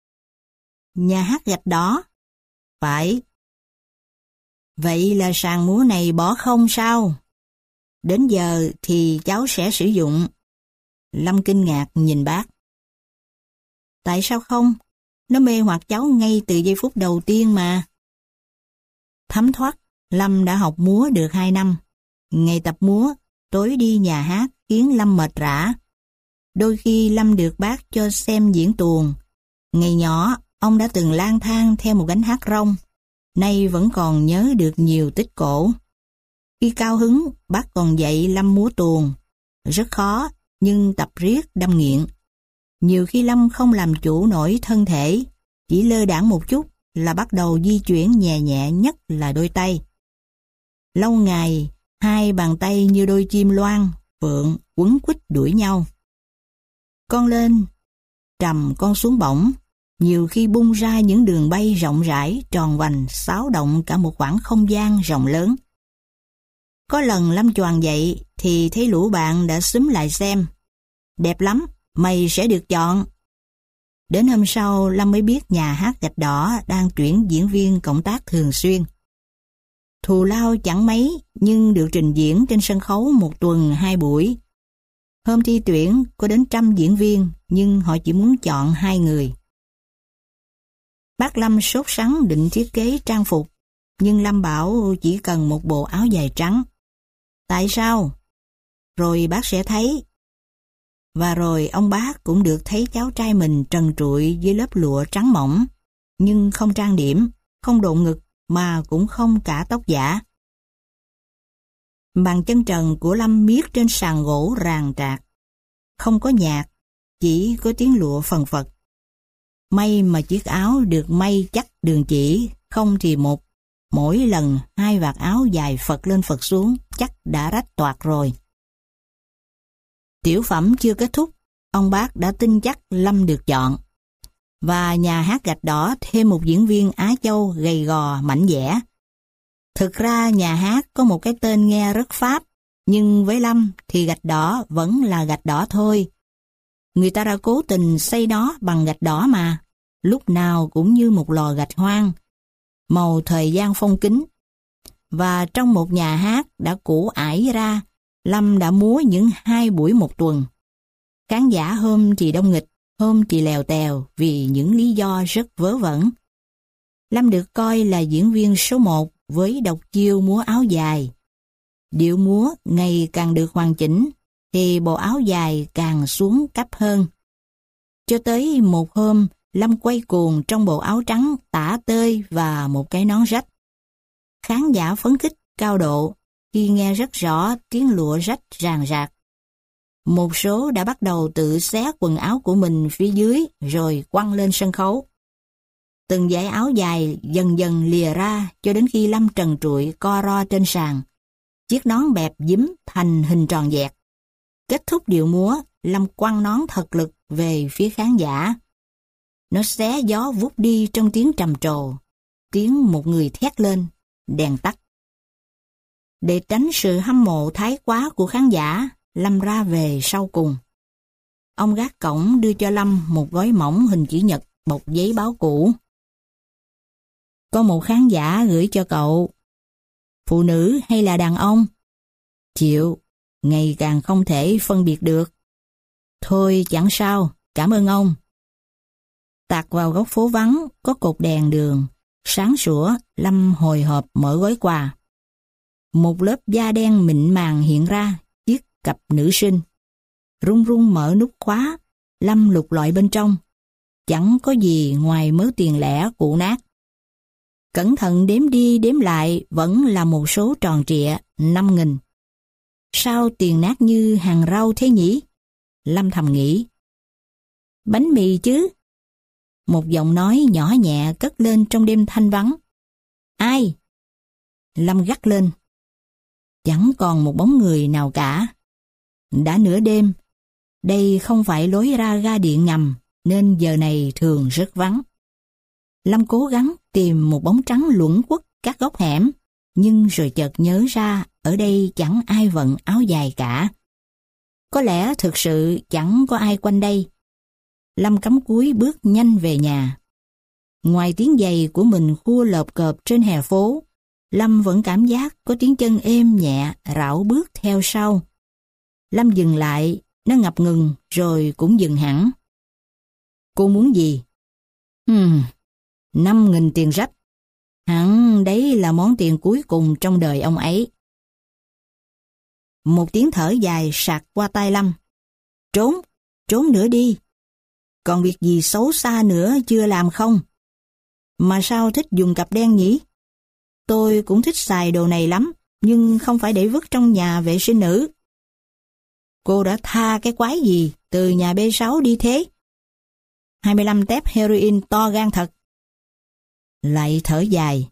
Nhà hát gạch đỏ. Phải. Vậy là sàn múa này bỏ không sao? Đến giờ thì cháu sẽ sử dụng. Lâm kinh ngạc nhìn bác. Tại sao không? Nó mê hoặc cháu ngay từ giây phút đầu tiên mà. Thấm thoát, Lâm đã học múa được hai năm. Ngày tập múa, tối đi nhà hát khiến Lâm mệt rã. Đôi khi Lâm được bác cho xem diễn tuồng. Ngày nhỏ, ông đã từng lang thang theo một gánh hát rong. Nay vẫn còn nhớ được nhiều tích cổ. Khi cao hứng, bác còn dạy Lâm múa tuồng. Rất khó, nhưng tập riết đâm nghiện. Nhiều khi Lâm không làm chủ nổi thân thể, chỉ lơ đãng một chút là bắt đầu di chuyển nhẹ nhẹ, nhất là đôi tay. Lâu ngày, hai bàn tay như đôi chim loan, phượng, quấn quýt đuổi nhau. Con lên, trầm con xuống bổng, nhiều khi bung ra những đường bay rộng rãi, tròn vành, xáo động cả một khoảng không gian rộng lớn. Có lần Lâm choàng dậy thì thấy lũ bạn đã xúm lại xem. Đẹp lắm, mày sẽ được chọn. Đến hôm sau Lâm mới biết nhà hát gạch đỏ đang tuyển diễn viên cộng tác thường xuyên. Thù lao chẳng mấy nhưng được trình diễn trên sân khấu một tuần hai buổi. Hôm thi tuyển có đến trăm diễn viên nhưng họ chỉ muốn chọn hai người. Bác Lâm sốt sắng định thiết kế trang phục, nhưng Lâm bảo chỉ cần một bộ áo dài trắng. Tại sao? Rồi bác sẽ thấy. Và rồi ông bác cũng được thấy cháu trai mình trần trụi dưới lớp lụa trắng mỏng, nhưng không trang điểm, không độ ngực mà cũng không cả tóc giả. Bàn chân trần của Lâm miết trên sàn gỗ ràng trạc. Không có nhạc, chỉ có tiếng lụa phần phật. May mà chiếc áo được may chắc đường chỉ, không thì một, mỗi lần hai vạt áo dài phật lên phật xuống chắc đã rách toạc rồi. Tiểu phẩm chưa kết thúc, ông bác đã tin chắc Lâm được chọn. Và nhà hát gạch đỏ thêm một diễn viên Á Châu gầy gò, mảnh dẻ. Thực ra nhà hát có một cái tên nghe rất Pháp, nhưng với Lâm thì gạch đỏ vẫn là gạch đỏ thôi. Người ta đã cố tình xây nó bằng gạch đỏ mà, lúc nào cũng như một lò gạch hoang, màu thời gian phong kín. Và trong một nhà hát đã cũ ải ra, Lâm đã múa những hai buổi một tuần. Khán giả hôm thì đông nghịch, hôm thì lèo tèo vì những lý do rất vớ vẩn. Lâm được coi là diễn viên số một với độc chiêu múa áo dài. Điệu múa ngày càng được hoàn chỉnh, thì bộ áo dài càng xuống cấp hơn. Cho tới một hôm, Lâm quay cuồng trong bộ áo trắng tả tơi và một cái nón rách. Khán giả phấn khích cao độ khi nghe rất rõ tiếng lụa rách ràng rạc. Một số đã bắt đầu tự xé quần áo của mình phía dưới rồi quăng lên sân khấu. Từng dải áo dài dần dần lìa ra cho đến khi Lâm trần trụi co ro trên sàn, Chiếc nón bẹp dính thành hình tròn dẹt. Kết thúc điệu múa, Lâm quăng nón thật lực về phía khán giả. Nó xé gió vút đi trong tiếng trầm trồ, tiếng một người thét lên, đèn tắt. Để tránh sự hâm mộ thái quá của khán giả, Lâm ra về sau cùng. Ông gác cổng đưa cho Lâm một gói mỏng hình chữ nhật bọc giấy báo cũ. Có một khán giả gửi cho cậu. Phụ nữ hay là đàn ông? Chịu, ngày càng không thể phân biệt được. Thôi chẳng sao, cảm ơn ông. Tạt vào góc phố vắng, có cột đèn đường. Sáng sủa, Lâm hồi hộp mở gói quà. Một lớp da đen mịn màng hiện ra, chiếc cặp nữ sinh. Run run mở nút khóa, Lâm lục lọi bên trong. Chẳng có gì ngoài mớ tiền lẻ cũ nát. Cẩn thận đếm đi đếm lại vẫn là một số tròn trịa, năm nghìn. Sao tiền nát như hàng rau thế nhỉ? Lâm thầm nghĩ. Bánh mì chứ? Một giọng nói nhỏ nhẹ cất lên trong đêm thanh vắng. Ai? Lâm gắt lên. Chẳng còn một bóng người nào cả. Đã nửa đêm, đây không phải lối ra ga điện ngầm, nên giờ này thường rất vắng. Lâm cố gắng tìm một bóng trắng luẩn quất các góc hẻm, nhưng rồi chợt nhớ ra ở đây chẳng ai vận áo dài cả. Có lẽ thực sự chẳng có ai quanh đây. Lâm cắm cúi bước nhanh về nhà. Ngoài tiếng giày của mình khua lợp cợp trên hè phố, Lâm vẫn cảm giác có tiếng chân êm nhẹ rảo bước theo sau. Lâm dừng lại, nó ngập ngừng rồi cũng dừng hẳn. Cô muốn gì? Hmm, năm nghìn tiền rách. Hẳn đấy là món tiền cuối cùng trong đời ông ấy. Một tiếng thở dài sạc qua tai Lâm. Trốn, trốn nữa đi. Còn việc gì xấu xa nữa chưa làm không? Mà sao thích dùng cặp đen nhỉ? Tôi cũng thích xài đồ này lắm, nhưng không phải để vứt trong nhà vệ sinh nữ. Cô đã tha cái quái gì từ nhà B sáu đi thế? hai mươi lăm tép heroin to gan thật. Lại thở dài.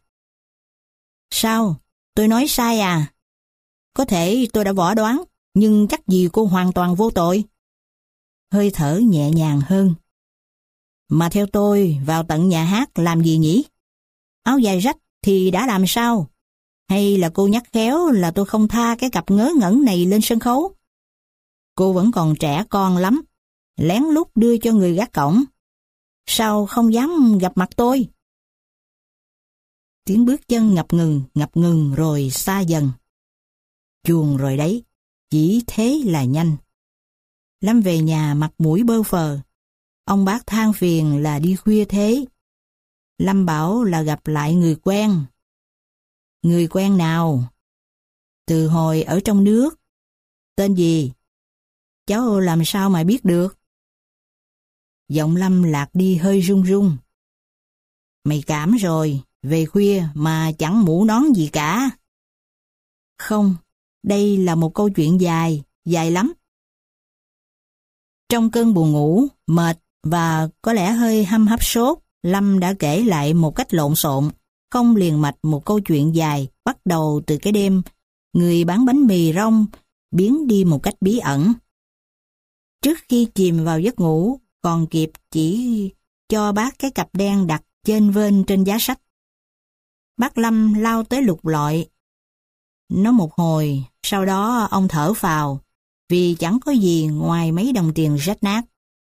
Sao? Tôi nói sai à? Có thể tôi đã võ đoán, nhưng chắc gì cô hoàn toàn vô tội. Hơi thở nhẹ nhàng hơn. Mà theo tôi vào tận nhà hát làm gì nhỉ? Áo dài rách thì đã làm sao? Hay là cô nhắc khéo là tôi không tha cái cặp ngớ ngẩn này lên sân khấu? Cô vẫn còn trẻ con lắm, lén lút đưa cho người gác cổng. Sao không dám gặp mặt tôi? Tiếng bước chân ngập ngừng, ngập ngừng rồi xa dần. Chuồng rồi đấy, chỉ thế là nhanh. Lâm về nhà mặt mũi bơ phờ. Ông bác than phiền là đi khuya thế. Lâm bảo là gặp lại người quen. Người quen nào? Từ hồi ở trong nước. Tên gì? Cháu làm sao mà biết được? Giọng Lâm lạc đi hơi run run. Mày cảm rồi, về khuya mà chẳng mũ nón gì cả. Không, đây là một câu chuyện dài, dài lắm. Trong cơn buồn ngủ, mệt và có lẽ hơi hăm hấp sốt, Lâm đã kể lại một cách lộn xộn, không liền mạch một câu chuyện dài bắt đầu từ cái đêm người bán bánh mì rong biến đi một cách bí ẩn. Trước khi chìm vào giấc ngủ, còn kịp chỉ cho bác cái cặp đen đặt trên vên trên giá sách. Bác Lâm lao tới lục lọi nó một hồi, sau đó ông thở phào, vì chẳng có gì ngoài mấy đồng tiền rách nát.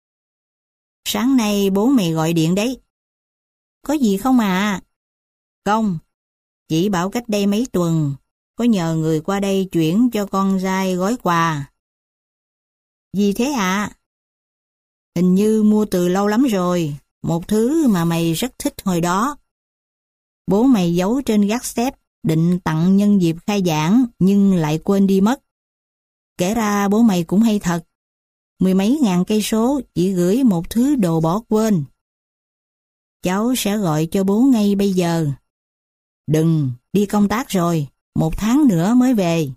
Sáng nay bố mày gọi điện đấy. Có gì không à? Không, chỉ bảo cách đây mấy tuần, có nhờ người qua đây chuyển cho con trai gói quà. Gì thế ạ? À? Hình như mua từ lâu lắm rồi, một thứ mà mày rất thích hồi đó. Bố mày giấu trên gác xếp, định tặng nhân dịp khai giảng nhưng lại quên đi mất. Kể ra bố mày cũng hay thật, mười mấy ngàn cây số chỉ gửi một thứ đồ bỏ quên. Cháu sẽ gọi cho bố ngay bây giờ. Đừng, đi công tác rồi, một tháng nữa mới về.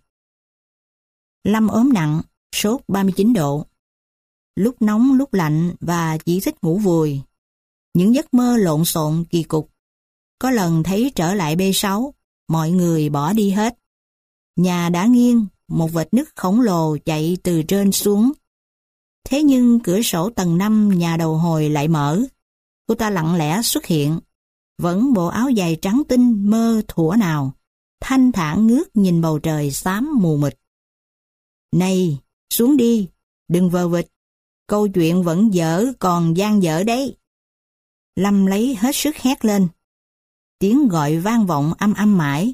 Lâm ốm nặng, sốt ba mươi chín độ. Lúc nóng lúc lạnh và chỉ thích ngủ vùi. Những giấc mơ lộn xộn kỳ cục. Có lần thấy trở lại B sáu, mọi người bỏ đi hết. Nhà đã nghiêng, một vệt nứt khổng lồ chạy từ trên xuống. Thế nhưng cửa sổ tầng năm nhà đầu hồi lại mở. Cô ta lặng lẽ xuất hiện, vẫn bộ áo dài trắng tinh mơ thuở nào, thanh thản ngước nhìn bầu trời xám mù mịt. Này, xuống đi, đừng vờ vịt, câu chuyện vẫn dở còn dang dở đấy. Lâm lấy hết sức hét lên. Tiếng gọi vang vọng âm âm mãi.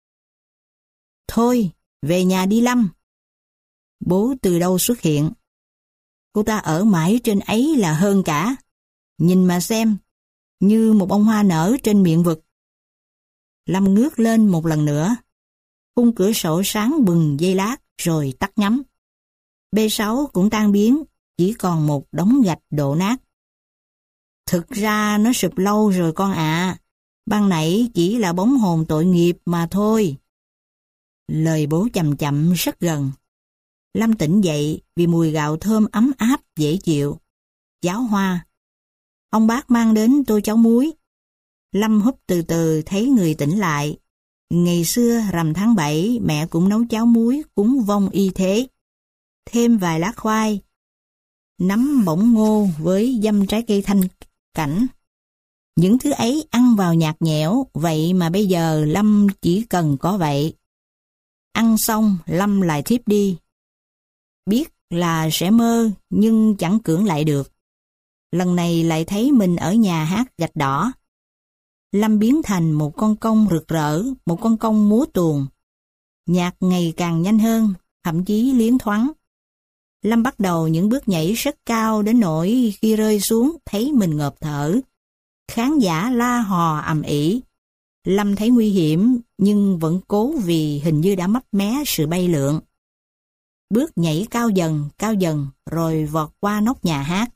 Thôi, về nhà đi Lâm. Bố từ đâu xuất hiện. Cô ta ở mãi trên ấy là hơn cả. Nhìn mà xem, như một bông hoa nở trên miệng vực. Lâm ngước lên một lần nữa. Khung cửa sổ sáng bừng giây lát rồi tắt ngấm. B sáu cũng tan biến, chỉ còn một đống gạch đổ nát. Thực ra nó sụp lâu rồi con ạ. À. Ban nãy chỉ là bóng hồn tội nghiệp mà thôi. Lời bố chậm chậm rất gần. Lâm tỉnh dậy vì mùi gạo thơm ấm áp dễ chịu. Cháo hoa. Ông bác mang đến tô cháo muối. Lâm húp từ từ thấy người tỉnh lại. Ngày xưa rằm tháng bảy mẹ cũng nấu cháo muối cúng vong y thế. Thêm vài lát khoai. Nấm bỗng ngô với dăm trái cây thanh cảnh. Những thứ ấy ăn vào nhạt nhẽo, vậy mà bây giờ Lâm chỉ cần có vậy. Ăn xong Lâm lại thiếp đi. Biết là sẽ mơ nhưng chẳng cưỡng lại được. Lần này lại thấy mình ở nhà hát gạch đỏ. Lâm biến thành một con công rực rỡ, một con công múa tuồng. Nhạc ngày càng nhanh hơn, thậm chí liến thoáng. Lâm bắt đầu những bước nhảy rất cao đến nỗi khi rơi xuống thấy mình ngộp thở. Khán giả la hò ầm ĩ. Lâm thấy nguy hiểm nhưng vẫn cố vì hình như đã mấp mé sự bay lượn. Bước nhảy cao dần, cao dần rồi vọt qua nóc nhà hát.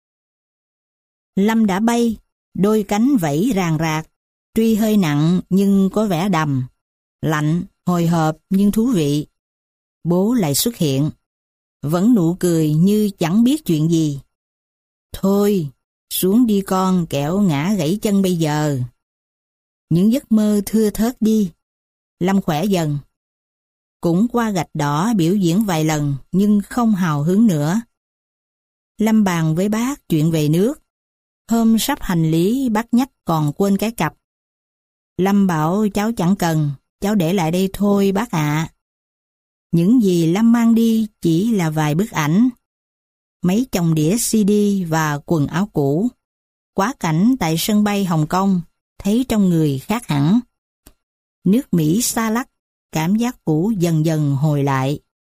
Lâm đã bay, đôi cánh vẫy ràng rạc, tuy hơi nặng nhưng có vẻ đầm, lạnh, hồi hộp nhưng thú vị. Bố lại xuất hiện, vẫn nụ cười như chẳng biết chuyện gì. Thôi, xuống đi con kẻo ngã gãy chân bây giờ. Những giấc mơ thưa thớt đi. Lâm khỏe dần. Cũng qua gạch đỏ biểu diễn vài lần nhưng không hào hứng nữa. Lâm bàn với bác chuyện về nước. Hôm sắp hành lý bác nhắc còn quên cái cặp. Lâm bảo cháu chẳng cần, cháu để lại đây thôi bác ạ. Những gì Lâm mang đi chỉ là vài bức ảnh. Mấy chồng đĩa xê đê và quần áo cũ. Quá cảnh tại sân bay Hồng Kông, thấy trong người khác hẳn. Nước Mỹ xa lắc, cảm giác cũ dần dần hồi lại.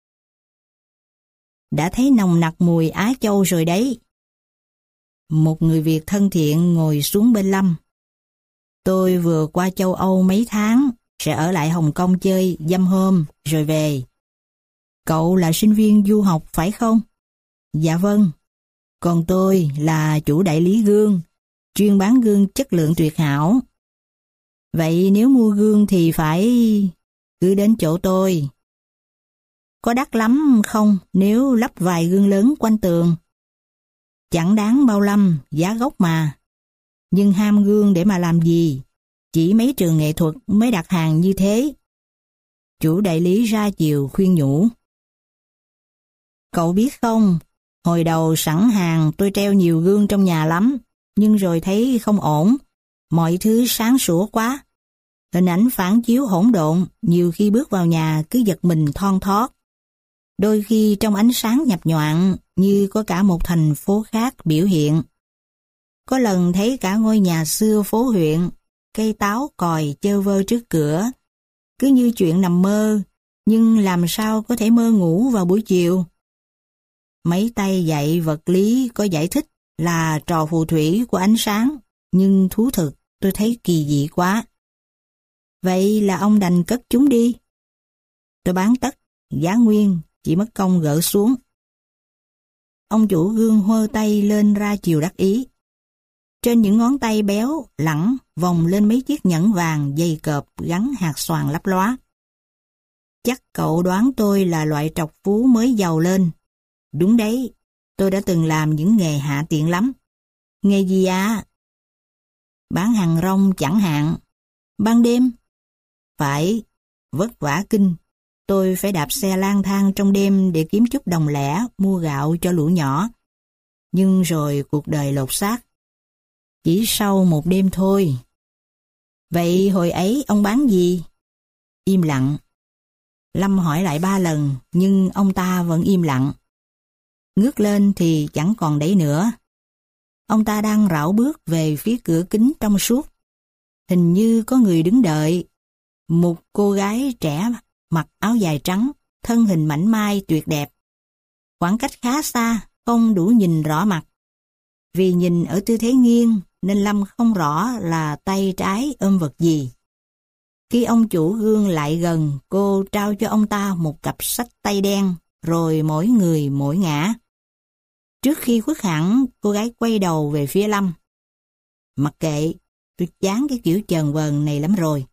Đã thấy nồng nặc mùi Á Châu rồi đấy. Một người Việt thân thiện ngồi xuống bên Lâm. Tôi vừa qua châu Âu mấy tháng, sẽ ở lại Hồng Kông chơi dăm hôm rồi về. Cậu là sinh viên du học phải không? Dạ vâng. Còn tôi là chủ đại lý gương, chuyên bán gương chất lượng tuyệt hảo. Vậy nếu mua gương thì phải cứ đến chỗ tôi. Có đắt lắm không nếu lắp vài gương lớn quanh tường? Chẳng đáng bao Lâm, giá gốc mà. Nhưng ham gương để mà làm gì? Chỉ mấy trường nghệ thuật mới đặt hàng như thế. Chủ đại lý ra chiều khuyên nhủ. Cậu biết không, hồi đầu sẵn hàng tôi treo nhiều gương trong nhà lắm, nhưng rồi thấy không ổn, mọi thứ sáng sủa quá. Hình ảnh phản chiếu hỗn độn, nhiều khi bước vào nhà cứ giật mình thon thót. Đôi khi trong ánh sáng nhập nhoạng như có cả một thành phố khác biểu hiện. Có lần thấy cả ngôi nhà xưa phố huyện, cây táo còi chơ vơ trước cửa, cứ như chuyện nằm mơ, nhưng làm sao có thể mơ ngủ vào buổi chiều. Mấy tay dạy vật lý có giải thích là trò phù thủy của ánh sáng, nhưng thú thực tôi thấy kỳ dị quá. Vậy là ông đành cất chúng đi. Tôi bán tất, giá nguyên, chỉ mất công gỡ xuống. Ông chủ gương hơ tay lên ra chiều đắc ý. Trên những ngón tay béo, lẳng, vòng lên mấy chiếc nhẫn vàng dày cộp gắn hạt xoàn lấp lóa. Chắc cậu đoán tôi là loại trọc phú mới giàu lên. Đúng đấy, tôi đã từng làm những nghề hạ tiện lắm. Nghề gì à? Bán hàng rong chẳng hạn. Ban đêm? Phải, vất vả kinh. tôi phải đạp xe lang thang trong đêm để kiếm chút đồng lẻ mua gạo cho lũ nhỏ. Nhưng rồi cuộc đời lột xác. Chỉ sau một đêm thôi. Vậy hồi ấy ông bán gì? Im lặng. Lâm hỏi lại ba lần, nhưng ông ta vẫn im lặng. Ngước lên thì chẳng còn đấy nữa. Ông ta đang rảo bước về phía cửa kính trong suốt. Hình như có người đứng đợi. Một cô gái trẻ mặc áo dài trắng, thân hình mảnh mai tuyệt đẹp. Khoảng cách khá xa, không đủ nhìn rõ mặt. Vì nhìn ở tư thế nghiêng, nên Lâm không rõ là tay trái ôm vật gì. Khi ông chủ gương lại gần, cô trao cho ông ta một cặp sách tay đen, rồi mỗi người mỗi ngả. Trước khi khuất hẳn, cô gái quay đầu về phía Lâm. Mặc kệ, tôi chán cái kiểu chờn vờn này lắm rồi.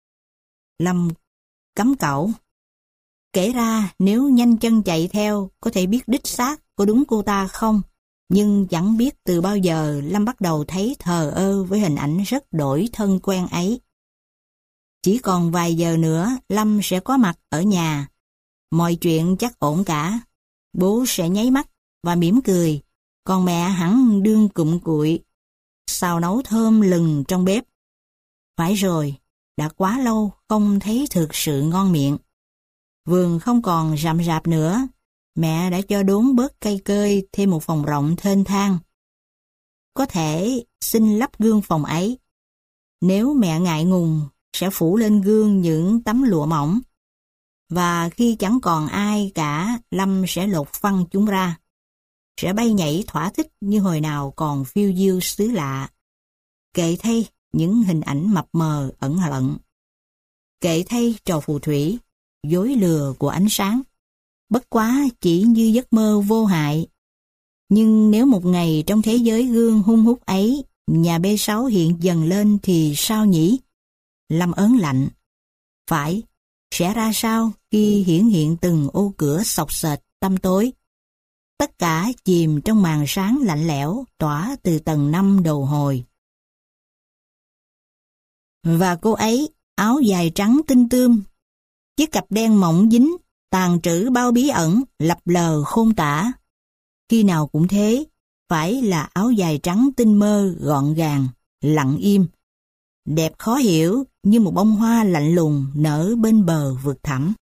Lâm cấm cẩu. Kể ra, nếu nhanh chân chạy theo, có thể biết đích xác có đúng cô ta không. Nhưng chẳng biết từ bao giờ Lâm bắt đầu thấy thờ ơ với hình ảnh rất đổi thân quen ấy. Chỉ còn vài giờ nữa, Lâm sẽ có mặt ở nhà. Mọi chuyện chắc ổn cả. Bố sẽ nháy mắt và mỉm cười, còn mẹ hẳn đương cụm cụi, xào nấu thơm lừng trong bếp. Phải rồi, đã quá lâu không thấy thực sự ngon miệng. Vườn không còn rậm rạp nữa, mẹ đã cho đốn bớt cây cơi thêm một phòng rộng thênh thang. Có thể xin lắp gương phòng ấy. Nếu mẹ ngại ngùng, sẽ phủ lên gương những tấm lụa mỏng. Và khi chẳng còn ai cả, Lâm sẽ lột phăng chúng ra. Sẽ bay nhảy thỏa thích như hồi nào còn phiêu diêu xứ lạ. Kệ thay những hình ảnh mập mờ ẩn lẫn. Kệ thay trò phù thủy, dối lừa của ánh sáng. Bất quá chỉ như giấc mơ vô hại. Nhưng nếu một ngày trong thế giới gương hun hút ấy, nhà bê sáu hiện dần lên thì sao nhỉ? Lâm ớn lạnh. Phải, sẽ ra sao khi hiển hiện từng ô cửa xộc xệch tăm tối? Tất cả chìm trong màn sáng lạnh lẽo tỏa từ tầng năm đầu hồi. Và cô ấy, áo dài trắng tinh tươm, chiếc cặp đen mỏng dính, tàn trữ bao bí ẩn, lập lờ khôn tả. Khi nào cũng thế, phải là áo dài trắng tinh mơ gọn gàng, lặng im. Đẹp khó hiểu như một bông hoa lạnh lùng nở bên bờ vực thẳm.